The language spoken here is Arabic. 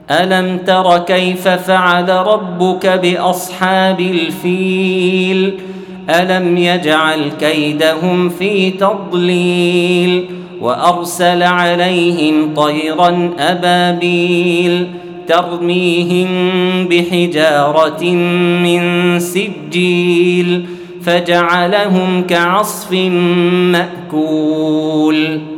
ألم تر كيف فعل ربك بأصحاب الفيل ألم يجعل كيدهم في تضليل وأرسل عليهم طيرا أبابيل ترميهم بحجارة من سجيل فجعلهم كعصف مأكول.